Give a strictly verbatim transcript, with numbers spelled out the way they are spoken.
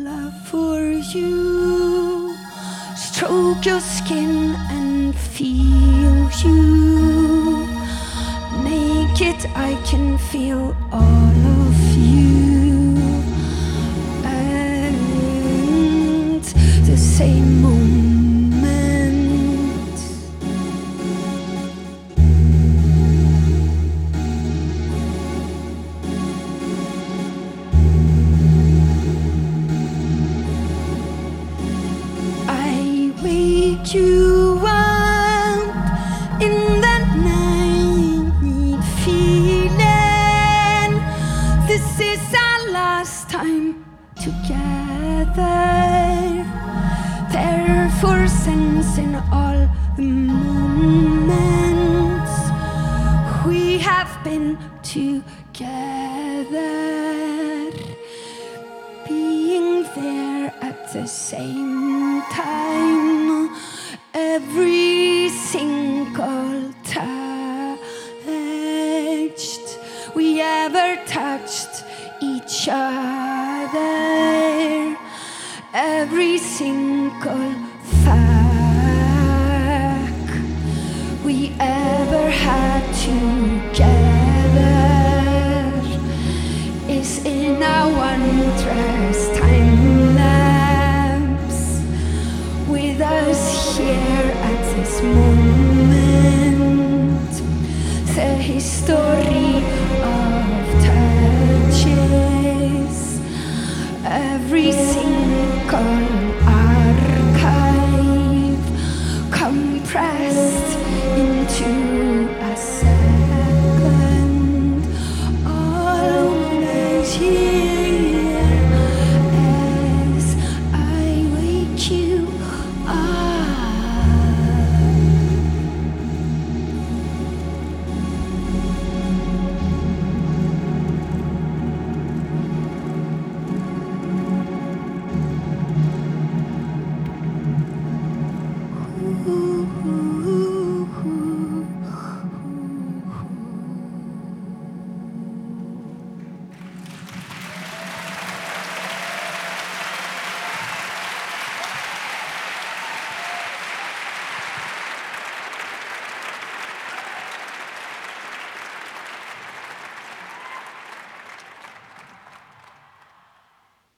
love for you. Stroke your skin and feel you. Naked I can feel all of you. And the same moment you up in that night feeling. This is our last time together. Therefore sensing all the moments we have been together, being there at the same time. Every single touched we ever touched each other. Every single fuck we ever had together is in our wondrous time lapse, with us here at this moment. The history